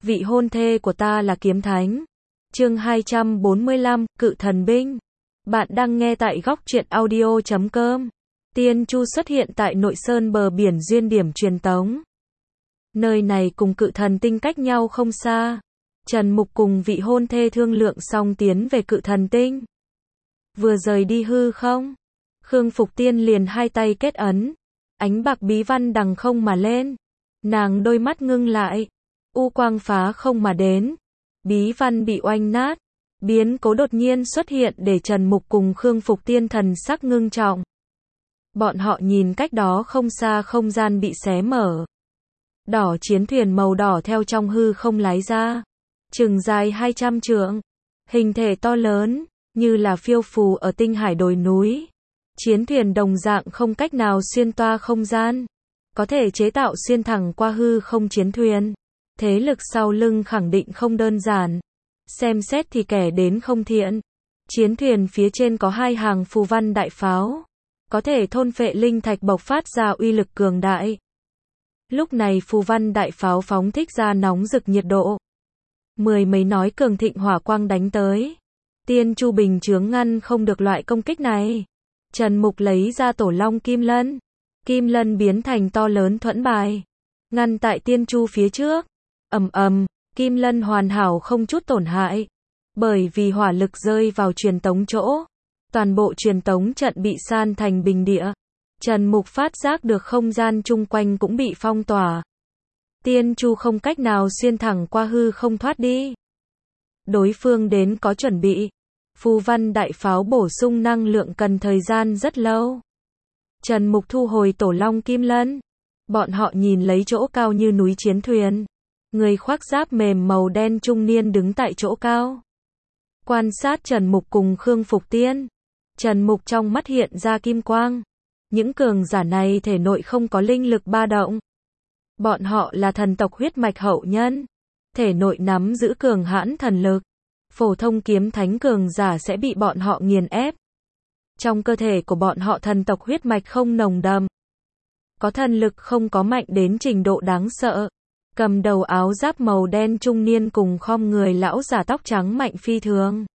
vị hôn thê của ta là kiếm thánh. Chương 245, Cự thần binh. Bạn đang nghe tại góc truyện audio.com. Tiên Chu xuất hiện tại nội sơn bờ biển duyên điểm truyền tống. Nơi này cùng Cự thần tinh cách nhau không xa. Trần Mục cùng vị hôn thê thương lượng xong tiến về Cự thần tinh. Vừa rời đi hư không, Khương Phục Tiên liền hai tay kết ấn, ánh bạc bí văn đằng không mà lên. Nàng đôi mắt ngưng lại, u quang phá không mà đến, bí văn bị oanh nát. Biến cố đột nhiên xuất hiện để Trần Mục cùng Khương Phục Tiên thần sắc ngưng trọng. Bọn họ nhìn cách đó không xa không gian bị xé mở. Đỏ chiến thuyền màu đỏ theo trong hư không lái ra, chừng dài 200 trượng, hình thể to lớn, như là phiêu phù ở tinh hải đồi núi. Chiến thuyền đồng dạng không cách nào xuyên toa không gian, có thể chế tạo xuyên thẳng qua hư không chiến thuyền. Thế lực sau lưng khẳng định không đơn giản. Xem xét thì kẻ đến không thiện. Chiến thuyền phía trên có hai hàng phù văn đại pháo, có thể thôn phệ linh thạch bộc phát ra uy lực cường đại. Lúc này phù văn đại pháo phóng thích ra nóng rực nhiệt độ. Mười mấy nói cường thịnh hỏa quang đánh tới. Tiên Chu bình chướng ngăn không được loại công kích này. Trần Mục lấy ra tổ long kim lân. Kim lân biến thành to lớn thuẫn bài, ngăn tại Tiên Chu phía trước. Ầm ầm, kim lân hoàn hảo không chút tổn hại. Bởi vì hỏa lực rơi vào truyền tống chỗ, toàn bộ truyền tống trận bị san thành bình địa. Trần Mục phát giác được không gian chung quanh cũng bị phong tỏa. Tiên Chu không cách nào xuyên thẳng qua hư không thoát đi. Đối phương đến có chuẩn bị. Phù văn đại pháo bổ sung năng lượng cần thời gian rất lâu. Trần Mục thu hồi tổ long kim lân. Bọn họ nhìn lấy chỗ cao như núi chiến thuyền. Người khoác giáp mềm màu đen trung niên đứng tại chỗ cao, quan sát Trần Mục cùng Khương Phục Tiên. Trần Mục trong mắt hiện ra kim quang. Những cường giả này thể nội không có linh lực ba động. Bọn họ là thần tộc huyết mạch hậu nhân, thể nội nắm giữ cường hãn thần lực. Phổ thông kiếm thánh cường giả sẽ bị bọn họ nghiền ép. Trong cơ thể của bọn họ thần tộc huyết mạch không nồng đậm, có thần lực không có mạnh đến trình độ đáng sợ. Cầm đầu áo giáp màu đen trung niên cùng khom người lão giả tóc trắng mạnh phi thường.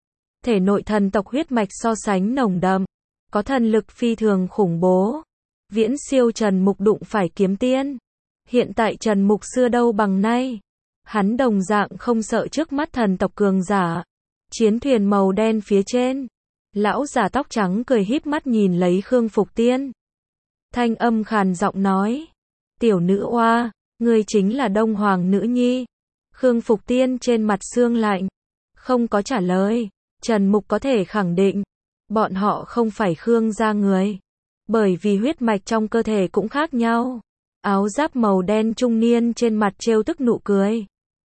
Thể nội thần tộc huyết mạch so sánh nồng đậm, có thần lực phi thường khủng bố. Viễn siêu Trần Mục đụng phải kiếm tiên. Hiện tại Trần Mục xưa đâu bằng nay. Hắn đồng dạng không sợ trước mắt thần tộc cường giả. Chiến thuyền màu đen phía trên, lão giả tóc trắng cười híp mắt nhìn lấy Khương Phục Tiên. Thanh âm khàn giọng nói, tiểu nữ oa, ngươi chính là Đông Hoàng nữ nhi. Khương Phục Tiên trên mặt sương lạnh, không có trả lời. Trần Mục có thể khẳng định, bọn họ không phải Khương gia người, bởi vì huyết mạch trong cơ thể cũng khác nhau. Áo giáp màu đen trung niên trên mặt trêu tức nụ cười.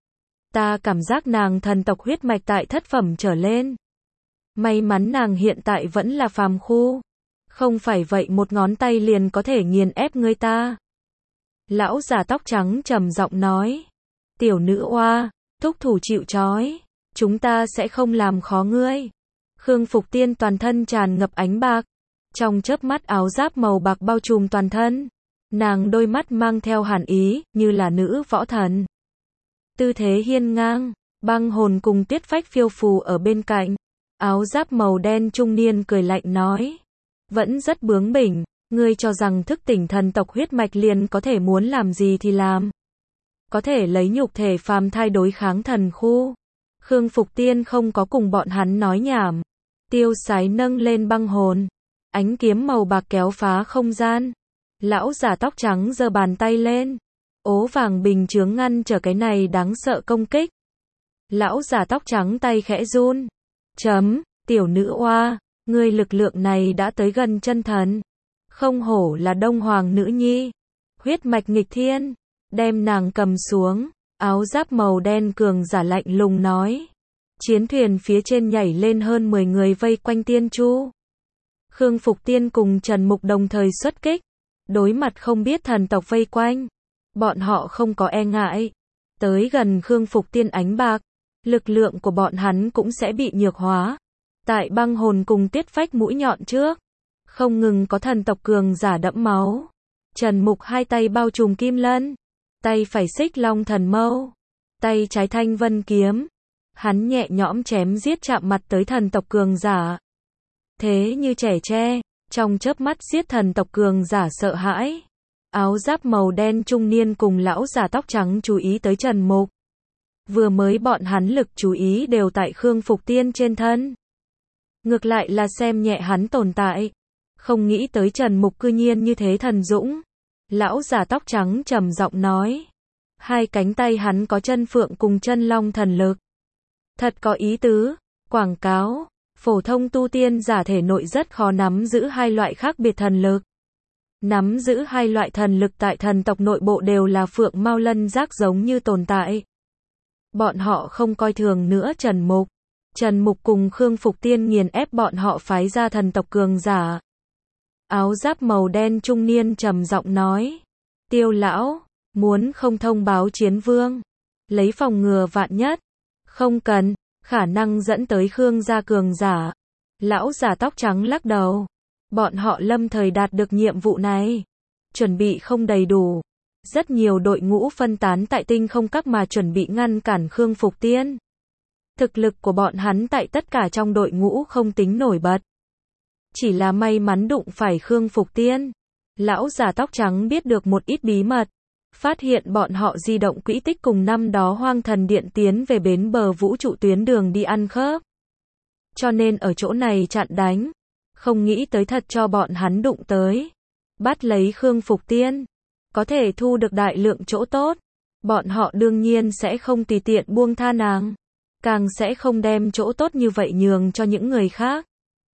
Ta cảm giác nàng thần tộc huyết mạch tại thất phẩm trở lên. May mắn nàng hiện tại vẫn là phàm khu. Không phải vậy một ngón tay liền có thể nghiền ép ngươi ta. Lão già tóc trắng trầm giọng nói. Tiểu nữ oa, thúc thủ chịu trói. Chúng ta sẽ không làm khó ngươi. Khương Phục Tiên toàn thân tràn ngập ánh bạc. Trong chớp mắt áo giáp màu bạc bao trùm toàn thân. Nàng đôi mắt mang theo hàn ý, như là nữ võ thần. Tư thế hiên ngang, băng hồn cùng Tiết Phách phiêu phù ở bên cạnh. Áo giáp màu đen trung niên cười lạnh nói. Vẫn rất bướng bỉnh, ngươi cho rằng thức tỉnh thần tộc huyết mạch liền có thể muốn làm gì thì làm. Có thể lấy nhục thể phàm thai đối kháng thần khu. Khương Phục Tiên không có cùng bọn hắn nói nhảm. Tiêu sái nâng lên băng hồn. Ánh kiếm màu bạc kéo phá không gian. Lão giả tóc trắng giơ bàn tay lên. Ố vàng bình chướng ngăn trở cái này đáng sợ công kích. Lão giả tóc trắng tay khẽ run. Tiểu nữ oa, ngươi lực lượng này đã tới gần chân thần. Không hổ là Đông Hoàng nữ nhi. Huyết mạch nghịch thiên. Đem nàng cầm xuống. Áo giáp màu đen cường giả lạnh lùng nói. Chiến thuyền phía trên nhảy lên hơn 10 người vây quanh Tiên Chu. Khương Phục Tiên cùng Trần Mục đồng thời xuất kích. Đối mặt không biết thần tộc vây quanh, bọn họ không có e ngại. Tới gần Khương Phục Tiên ánh bạc, lực lượng của bọn hắn cũng sẽ bị nhược hóa. Tại băng hồn cùng Tiết Phách mũi nhọn trước, không ngừng có thần tộc cường giả đẫm máu. Trần Mục hai tay bao trùm kim lân, tay phải xích long thần mâu, tay trái thanh vân kiếm. Hắn nhẹ nhõm chém giết chạm mặt tới thần tộc cường giả. Thế như trẻ tre, trong chớp mắt giết thần tộc cường giả sợ hãi. Áo giáp màu đen trung niên cùng lão giả tóc trắng chú ý tới Trần Mục. Vừa mới bọn hắn lực chú ý đều tại Khương Phục Tiên trên thân. Ngược lại là xem nhẹ hắn tồn tại. Không nghĩ tới Trần Mục cư nhiên như thế thần dũng. Lão giả tóc trắng trầm giọng nói. Hai cánh tay hắn có chân phượng cùng chân long thần lực. Thật có ý tứ. Quảng cáo. Phổ thông tu tiên giả thể nội rất khó nắm giữ hai loại khác biệt thần lực. Nắm giữ hai loại thần lực tại thần tộc nội bộ đều là phượng mao lân giác giống như tồn tại. Bọn họ không coi thường nữa Trần Mục. Trần Mục cùng Khương Phục Tiên nghiền ép bọn họ phái ra thần tộc cường giả. Áo giáp màu đen trung niên trầm giọng nói. Tiêu lão, muốn không thông báo chiến vương. Lấy phòng ngừa vạn nhất. Không cần, khả năng dẫn tới Khương gia cường giả. Lão giả tóc trắng lắc đầu. Bọn họ lâm thời đạt được nhiệm vụ này. Chuẩn bị không đầy đủ. Rất nhiều đội ngũ phân tán tại tinh không các mà chuẩn bị ngăn cản Khương Phục Tiên. Thực lực của bọn hắn tại tất cả trong đội ngũ không tính nổi bật. Chỉ là may mắn đụng phải Khương Phục Tiên. Lão già tóc trắng biết được một ít bí mật. Phát hiện bọn họ di động quỹ tích cùng năm đó Hoang Thần Điện tiến về bến bờ vũ trụ tuyến đường đi ăn khớp. Cho nên ở chỗ này chặn đánh. Không nghĩ tới thật cho bọn hắn đụng tới. Bắt lấy Khương Phục Tiên. Có thể thu được đại lượng chỗ tốt. Bọn họ đương nhiên sẽ không tùy tiện buông tha nàng. Càng sẽ không đem chỗ tốt như vậy nhường cho những người khác.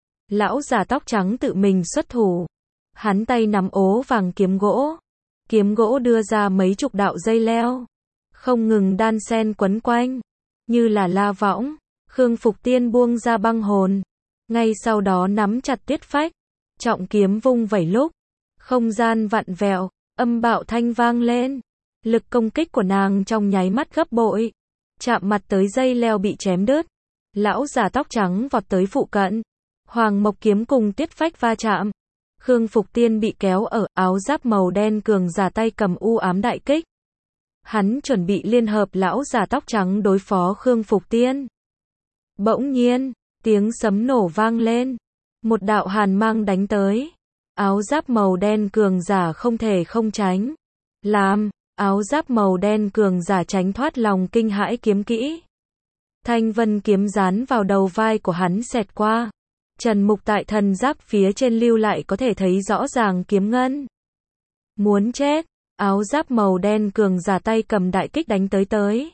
Lão già tóc trắng tự mình xuất thủ. Hắn tay nắm ố vàng kiếm gỗ. Kiếm gỗ đưa ra mấy chục đạo dây leo. Không ngừng đan sen quấn quanh. Như là la võng. Khương Phục Tiên buông ra băng hồn. Ngay sau đó nắm chặt tiết phách. Trọng kiếm vung vẩy lúc. Không gian vặn vẹo. Âm bạo thanh vang lên. Lực công kích của nàng trong nháy mắt gấp bội. Chạm mặt tới dây leo bị chém đứt. Lão già tóc trắng vọt tới phụ cận. Hoàng mộc kiếm cùng tiết phách va chạm. Khương Phục Tiên bị kéo ở áo giáp màu đen cường giả tay cầm u ám đại kích. Hắn chuẩn bị liên hợp lão già tóc trắng đối phó Khương Phục Tiên. Bỗng nhiên, tiếng sấm nổ vang lên. Một đạo hàn mang đánh tới. Áo giáp màu đen cường giả không thể không tránh. Làm, áo giáp màu đen cường giả tránh thoát lòng kinh hãi kiếm kỹ. Thanh vân kiếm dán vào đầu vai của hắn xẹt qua. Trần Mục tại thần giáp phía trên lưu lại có thể thấy rõ ràng kiếm ngân. Muốn chết, áo giáp màu đen cường giả tay cầm đại kích đánh tới.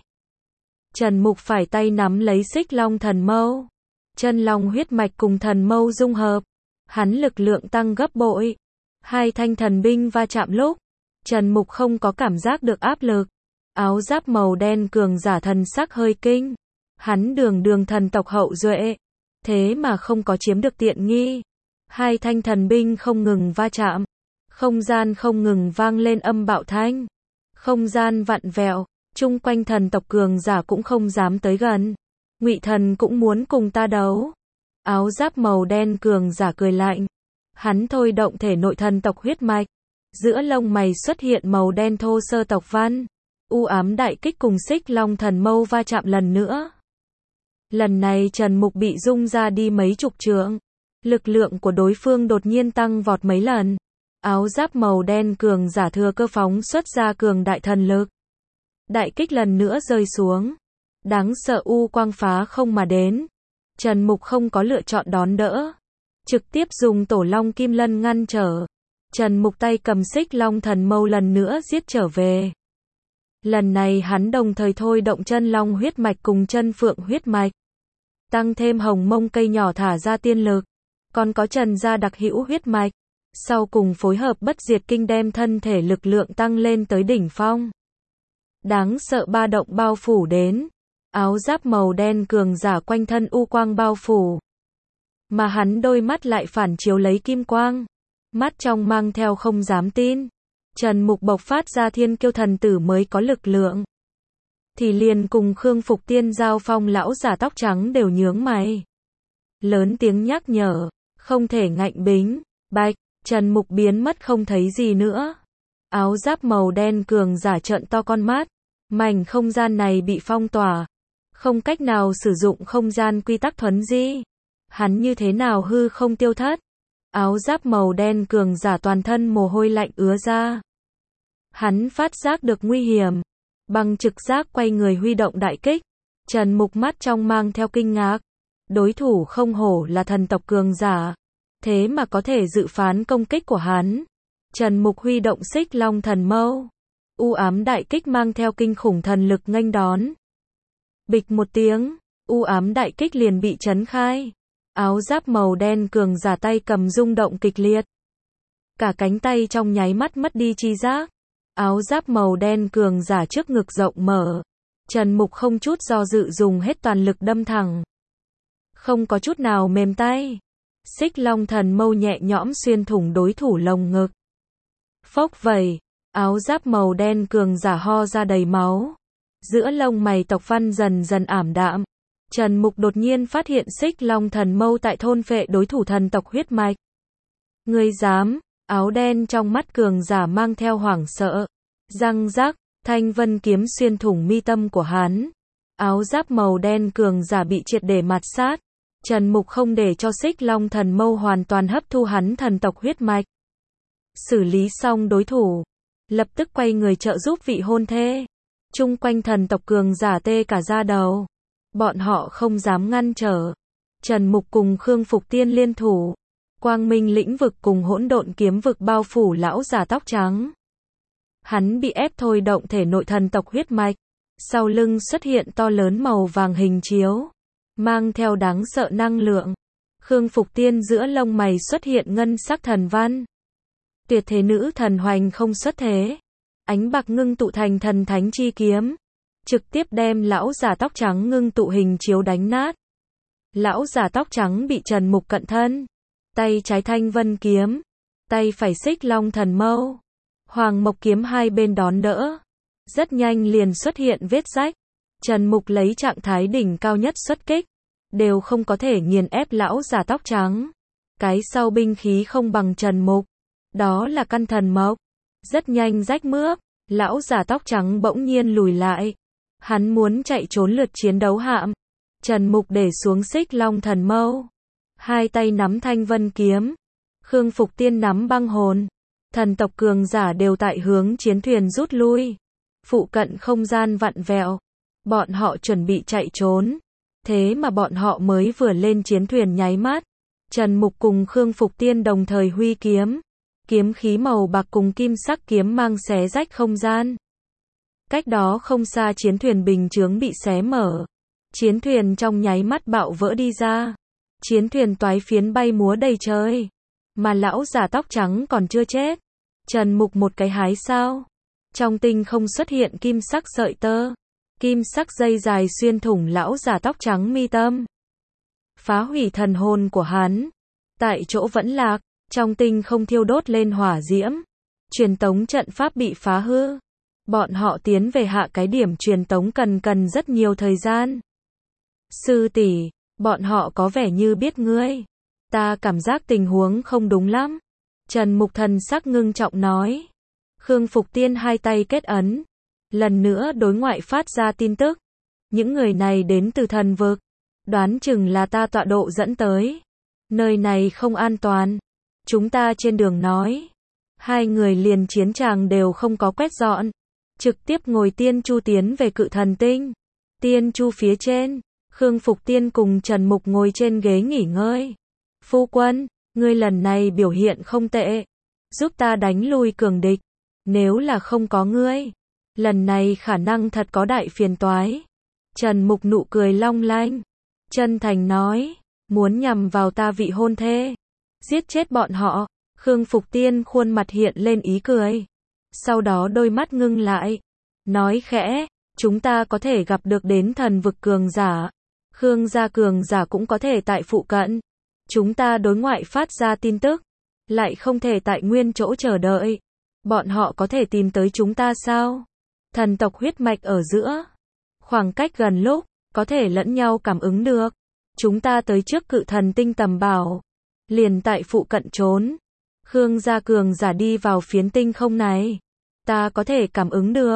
Trần Mục phải tay nắm lấy xích long thần mâu. Chân long huyết mạch cùng thần mâu dung hợp. Hắn lực lượng tăng gấp bội. Hai thanh thần binh va chạm lúc. Trần Mục không có cảm giác được áp lực. Áo giáp màu đen cường giả thần sắc hơi kinh. Hắn đường thần tộc hậu duệ. Thế mà không có chiếm được tiện nghi. Hai thanh thần binh không ngừng va chạm. Không gian không ngừng vang lên âm bạo thanh. Không gian vặn vẹo. Chung quanh thần tộc cường giả cũng không dám tới gần. Ngụy thần cũng muốn cùng ta đấu. Áo giáp màu đen cường giả cười lạnh. Hắn thôi động thể nội thần tộc huyết mạch. Giữa lông mày xuất hiện màu đen thô sơ tộc văn. U ám đại kích cùng xích long thần mâu va chạm lần nữa. Lần này Trần Mục bị rung ra đi mấy chục trượng. Lực lượng của đối phương đột nhiên tăng vọt mấy lần. Áo giáp màu đen cường giả thừa cơ phóng xuất ra cường đại thần lực. Đại kích lần nữa rơi xuống. Đáng sợ u quang phá không mà đến. Trần Mục không có lựa chọn đón đỡ. Trực tiếp dùng tổ long kim lân ngăn trở. Trần Mục tay cầm xích long thần mâu lần nữa giết trở về. Lần này hắn đồng thời thôi động chân long huyết mạch cùng chân phượng huyết mạch. Tăng thêm hồng mông cây nhỏ thả ra tiên lực. Còn có Trần gia đặc hữu huyết mạch. Sau cùng phối hợp bất diệt kinh đem thân thể lực lượng tăng lên tới đỉnh phong. Đáng sợ ba động bao phủ đến. Áo giáp màu đen cường giả quanh thân u quang bao phủ. Mà hắn đôi mắt lại phản chiếu lấy kim quang. Mắt trong mang theo không dám tin. Trần Mục bộc phát ra thiên kiêu thần tử mới có lực lượng. Thì liền cùng Khương Phục Tiên giao phong lão giả tóc trắng đều nhướng mày. Lớn tiếng nhắc nhở. Không thể ngạnh bính. Bạch, Trần Mục biến mất không thấy gì nữa. Áo giáp màu đen cường giả trợn to con mắt. Mảnh không gian này bị phong tỏa, không cách nào sử dụng không gian quy tắc thuấn di. Hắn như thế nào hư không tiêu thất? Áo giáp màu đen cường giả toàn thân mồ hôi lạnh ứa ra. Hắn phát giác được nguy hiểm, bằng trực giác quay người huy động đại kích. Trần Mục mắt trong mang theo kinh ngạc. Đối thủ không hổ là thần tộc cường giả, thế mà có thể dự phán công kích của hắn. Trần Mục huy động Xích Long Thần Mâu, u ám đại kích mang theo kinh khủng thần lực nghênh đón. Bịch một tiếng, u ám đại kích liền bị chấn khai. Áo giáp màu đen cường giả tay cầm rung động kịch liệt. Cả cánh tay trong nháy mắt mất đi chi giác. Áo giáp màu đen cường giả trước ngực rộng mở. Trần Mục không chút do dự dùng hết toàn lực đâm thẳng. Không có chút nào mềm tay. Xích Long Thần Mâu nhẹ nhõm xuyên thủng đối thủ lồng ngực. Phốc vẩy, áo giáp màu đen cường giả ho ra đầy máu. Giữa lông mày tộc văn dần dần ảm đạm. Trần Mục đột nhiên phát hiện Xích Long Thần Mâu tại thôn phệ đối thủ thần tộc huyết mạch. Ngươi dám? Áo đen trong mắt cường giả mang theo hoảng sợ. Răng rắc, thanh vân kiếm xuyên thủng mi tâm của hắn. Áo giáp màu đen cường giả bị triệt để mạt sát. Trần Mục không để cho Xích Long Thần Mâu hoàn toàn hấp thu hắn thần tộc huyết mạch. Xử lý xong đối thủ, lập tức quay người trợ giúp vị hôn thê. Chung quanh thần tộc cường giả tê cả da đầu. Bọn họ không dám ngăn trở. Trần Mục cùng Khương Phục Tiên liên thủ. Quang Minh lĩnh vực cùng hỗn độn kiếm vực bao phủ lão giả tóc trắng. Hắn bị ép thôi động thể nội thần tộc huyết mạch. Sau lưng xuất hiện to lớn màu vàng hình chiếu, mang theo đáng sợ năng lượng. Khương Phục Tiên giữa lông mày xuất hiện ngân sắc thần văn. Tuyệt thế nữ thần hoành không xuất thế. Ánh bạc ngưng tụ thành thần thánh chi kiếm, trực tiếp đem lão giả tóc trắng ngưng tụ hình chiếu đánh nát. Lão giả tóc trắng bị Trần Mục cận thân. Tay trái thanh vân kiếm, tay phải Xích Long Thần Mâu, Hoàng Mộc kiếm hai bên đón đỡ. Rất nhanh liền xuất hiện vết rách. Trần Mục lấy trạng thái đỉnh cao nhất xuất kích, đều không có thể nghiền ép lão giả tóc trắng. Cái sau binh khí không bằng Trần Mục, đó là căn thần mộc. Rất nhanh rách mướp, lão giả tóc trắng bỗng nhiên lùi lại. Hắn muốn chạy trốn lượt chiến đấu hạm. Trần Mục để xuống Xích Long Thần Mâu, hai tay nắm thanh vân kiếm. Khương Phục Tiên nắm băng hồn. Thần tộc cường giả đều tại hướng chiến thuyền rút lui. Phụ cận không gian vặn vẹo. Bọn họ chuẩn bị chạy trốn. Thế mà bọn họ mới vừa lên chiến thuyền nháy mắt. Trần Mục cùng Khương Phục Tiên đồng thời huy kiếm. Kiếm khí màu bạc cùng kim sắc kiếm mang xé rách không gian. Cách đó không xa chiến thuyền bình chướng bị xé mở. Chiến thuyền trong nháy mắt bạo vỡ đi ra. Chiến thuyền toái phiến bay múa đầy trời. Mà lão giả tóc trắng còn chưa chết. Trần Mục một cái hái sao. Trong tinh không xuất hiện kim sắc sợi tơ. Kim sắc dây dài xuyên thủng lão giả tóc trắng mi tâm. Phá hủy thần hồn của hắn. Tại chỗ vẫn lạc, trong tinh không thiêu đốt lên hỏa diễm. Truyền tống trận pháp bị phá hư. Bọn họ tiến về hạ cái điểm truyền tống cần rất nhiều thời gian. Sư tỷ, bọn họ có vẻ như biết ngươi. Ta cảm giác tình huống không đúng lắm. Trần Mục thần sắc ngưng trọng nói. Khương Phục Tiên hai tay kết ấn. Lần nữa đối ngoại phát ra tin tức. Những người này đến từ thần vực. Đoán chừng là ta tọa độ dẫn tới. Nơi này không an toàn. Chúng ta trên đường nói. Hai người liền chiến tràng đều không có quét dọn. Trực tiếp ngồi tiên chu tiến về Cự Thần Tinh. Tiên chu phía trên. Khương Phục Tiên cùng Trần Mục ngồi trên ghế nghỉ ngơi. Phu quân, ngươi lần này biểu hiện không tệ. Giúp ta đánh lui cường địch. Nếu là không có ngươi, lần này khả năng thật có đại phiền toái. Trần Mục nụ cười long lanh. Chân thành nói, muốn nhằm vào ta vị hôn thê. Giết chết bọn họ. Khương Phục Tiên khuôn mặt hiện lên ý cười. Sau đó đôi mắt ngưng lại. Nói khẽ, chúng ta có thể gặp được đến thần vực cường giả. Khương gia cường giả cũng có thể tại phụ cận. Chúng ta đối ngoại phát ra tin tức. Lại không thể tại nguyên chỗ chờ đợi. Bọn họ có thể tìm tới chúng ta sao? Thần tộc huyết mạch ở giữa. Khoảng cách gần lúc, có thể lẫn nhau cảm ứng được. Chúng ta tới trước Cự Thần Tinh tầm bảo. Liền tại phụ cận trốn. Khương gia cường giả đi vào phiến tinh không này. Ta có thể cảm ứng được.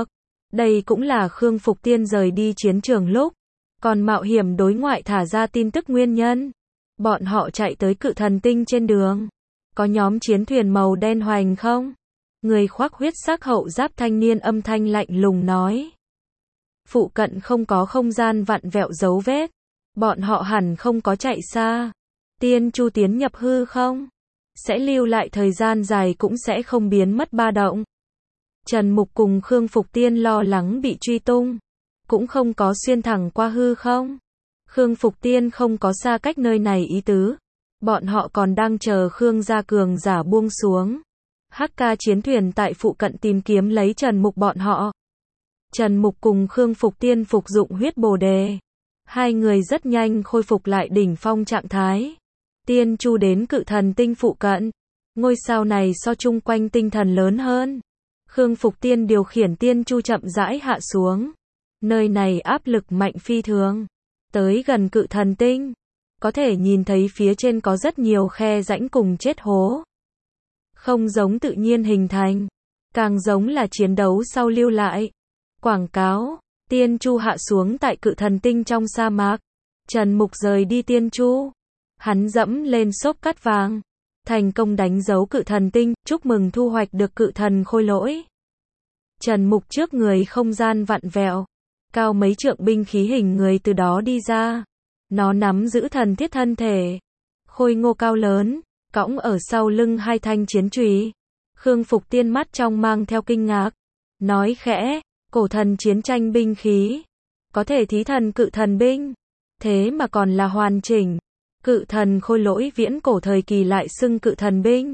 Đây cũng là Khương Phục Tiên rời đi chiến trường lúc còn mạo hiểm đối ngoại thả ra tin tức nguyên nhân. Bọn họ chạy tới Cự Thần Tinh trên đường. Có nhóm chiến thuyền màu đen hoành không? Người khoác huyết sắc hậu giáp thanh niên âm thanh lạnh lùng nói. Phụ cận không có không gian vặn vẹo dấu vết. Bọn họ hẳn không có chạy xa. Tiên Chu tiến nhập hư không? Sẽ lưu lại thời gian dài cũng sẽ không biến mất ba động. Trần Mục cùng Khương Phục Tiên lo lắng bị truy tung. Cũng không có xuyên thẳng qua hư không? Khương Phục Tiên không có xa cách nơi này ý tứ. Bọn họ còn đang chờ Khương gia cường giả buông xuống. HK chiến thuyền tại phụ cận tìm kiếm lấy Trần Mục bọn họ. Trần Mục cùng Khương Phục Tiên phục dụng huyết bồ đề. Hai người rất nhanh khôi phục lại đỉnh phong trạng thái. Tiên Chu đến Cự Thần Tinh phụ cận. Ngôi sao này so chung quanh tinh thần lớn hơn. Khương Phục Tiên điều khiển Tiên Chu chậm rãi hạ xuống. Nơi này áp lực mạnh phi thường. Tới gần Cự Thần Tinh, có thể nhìn thấy phía trên có rất nhiều khe rãnh cùng chết hố. Không giống tự nhiên hình thành, càng giống là chiến đấu sau lưu lại. Quảng cáo, Tiên Chu hạ xuống tại Cự Thần Tinh trong sa mạc. Trần Mục rời đi Tiên Chu. Hắn dẫm lên xốp cát vàng. Thành công đánh dấu Cự Thần Tinh, chúc mừng thu hoạch được Cự Thần Khôi Lỗi. Trần Mục trước người không gian vặn vẹo. Cao mấy trượng binh khí hình người từ đó đi ra. Nó nắm giữ thần thiết thân thể. Khôi ngô cao lớn, cõng ở sau lưng hai thanh chiến chùy. Khương Phục Tiên mắt trong mang theo kinh ngạc. Nói khẽ, cổ thần chiến tranh binh khí. Có thể thí thần cự thần binh. Thế mà còn là hoàn chỉnh. Cự thần khôi lỗi viễn cổ thời kỳ lại xưng cự thần binh.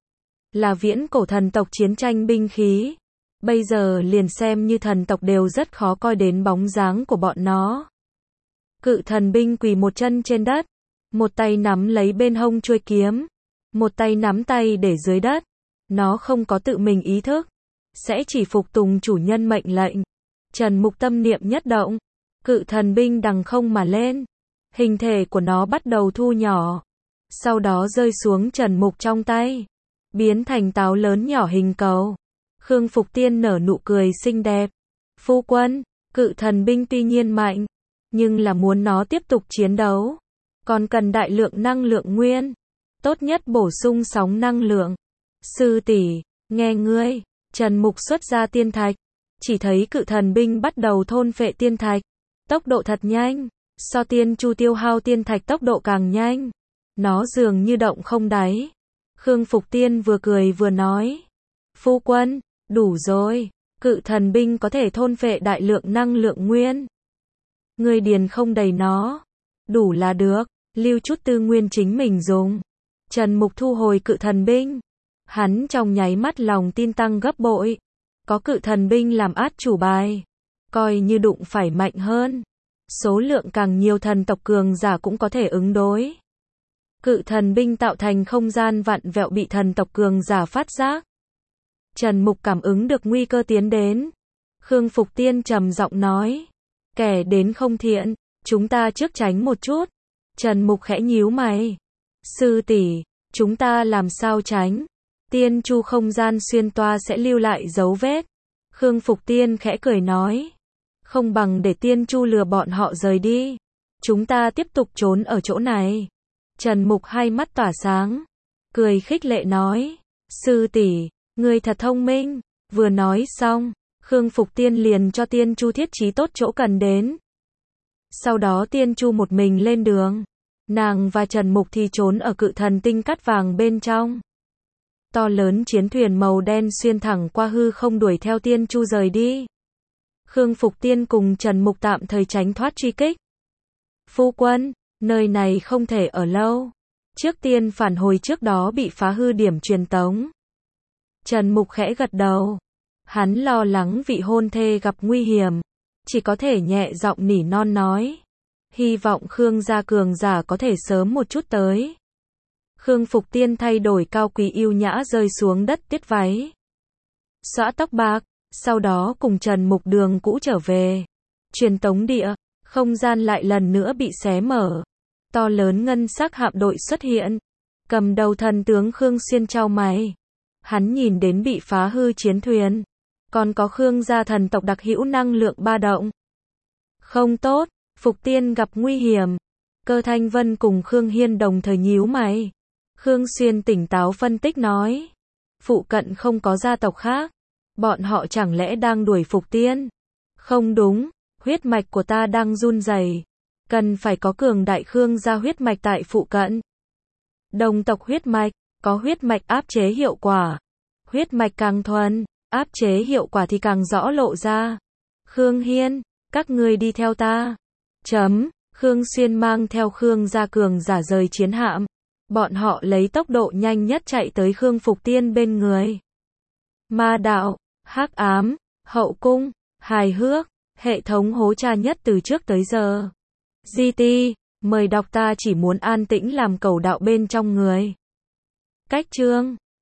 Là viễn cổ thần tộc chiến tranh binh khí. Bây giờ liền xem như thần tộc đều rất khó coi đến bóng dáng của bọn nó. Cự thần binh quỳ một chân trên đất. Một tay nắm lấy bên hông chuôi kiếm. Một tay nắm tay để dưới đất. Nó không có tự mình ý thức. Sẽ chỉ phục tùng chủ nhân mệnh lệnh. Trần Mục tâm niệm nhất động. Cự thần binh đằng không mà lên. Hình thể của nó bắt đầu thu nhỏ. Sau đó rơi xuống Trần Mục trong tay. Biến thành táo lớn nhỏ hình cầu. Khương Phục Tiên nở nụ cười xinh đẹp. Phu quân, cự thần binh tuy nhiên mạnh. Nhưng là muốn nó tiếp tục chiến đấu. Còn cần đại lượng năng lượng nguyên. Tốt nhất bổ sung sóng năng lượng. Sư tỷ, nghe ngươi. Trần Mục xuất ra tiên thạch. Chỉ thấy cự thần binh bắt đầu thôn phệ tiên thạch. Tốc độ thật nhanh. So Tiên Chu tiêu hao tiên thạch tốc độ càng nhanh. Nó dường như động không đáy. Khương Phục Tiên vừa cười vừa nói. Phu quân, đủ rồi. Cự thần binh có thể thôn phệ đại lượng năng lượng nguyên. Ngươi điền không đầy nó. Đủ là được. Lưu chút tư nguyên chính mình dùng. Trần Mục thu hồi cự thần binh. Hắn trong nháy mắt lòng tin tăng gấp bội. Có cự thần binh làm át chủ bài. Coi như đụng phải mạnh hơn. Số lượng càng nhiều thần tộc cường giả cũng có thể ứng đối. Cự thần binh tạo thành không gian vặn vẹo bị thần tộc cường giả phát giác. Trần Mục cảm ứng được nguy cơ tiến đến. Khương Phục Tiên trầm giọng nói. Kẻ đến không thiện, chúng ta trước tránh một chút. Trần Mục khẽ nhíu mày. Sư tỷ, chúng ta làm sao tránh? Tiên Chu không gian xuyên toa sẽ lưu lại dấu vết. Khương Phục Tiên khẽ cười nói. Không bằng để Tiên Chu lừa bọn họ rời đi. Chúng ta tiếp tục trốn ở chỗ này. Trần Mục hai mắt tỏa sáng. Cười khích lệ nói. Sư tỷ, ngươi thật thông minh. Vừa nói xong, Khương Phục Tiên liền cho Tiên Chu thiết trí tốt chỗ cần đến. Sau đó Tiên Chu một mình lên đường. Nàng và Trần Mục thì trốn ở cự thần tinh cát vàng bên trong. To lớn chiến thuyền màu đen xuyên thẳng qua hư không đuổi theo Tiên Chu rời đi. Khương Phục Tiên cùng Trần Mục tạm thời tránh thoát truy kích. Phu quân, nơi này không thể ở lâu. Trước tiên phản hồi trước đó bị phá hư điểm truyền tống. Trần Mục khẽ gật đầu. Hắn lo lắng vị hôn thê gặp nguy hiểm. Chỉ có thể nhẹ giọng nỉ non nói. Hy vọng Khương gia cường giả có thể sớm một chút tới. Khương Phục Tiên thay đổi cao quý yêu nhã rơi xuống đất tiết váy. Xõa tóc bạc. Sau đó cùng Trần Mục đường cũ trở về. Truyền tống địa, không gian lại lần nữa bị xé mở. To lớn ngân sắc hạm đội xuất hiện. Cầm đầu thần tướng Khương Xuyên chau mày. Hắn nhìn đến bị phá hư chiến thuyền. Còn có Khương gia thần tộc đặc hữu năng lượng ba động. Không tốt, Phục Tiên gặp nguy hiểm. Cơ Thanh Vân cùng Khương Hiên đồng thời nhíu mày. Khương Xuyên tỉnh táo phân tích nói. Phụ cận không có gia tộc khác. Bọn họ chẳng lẽ đang đuổi Phục Tiên? Không đúng, huyết mạch của ta đang run rẩy. Cần phải có cường đại Khương gia huyết mạch tại phụ cận. Đồng tộc huyết mạch, có huyết mạch áp chế hiệu quả. Huyết mạch càng thuần, áp chế hiệu quả thì càng rõ lộ ra. Khương Hiên, các ngươi đi theo ta. Khương Xuyên mang theo Khương gia cường giả rời chiến hạm. Bọn họ lấy tốc độ nhanh nhất chạy tới Khương Phục Tiên bên người. Ma đạo, hắc ám, hậu cung, hài hước, hệ thống hố tra nhất từ trước tới giờ. GT, mời đọc ta chỉ muốn an tĩnh làm cầu đạo bên trong người. Cách chương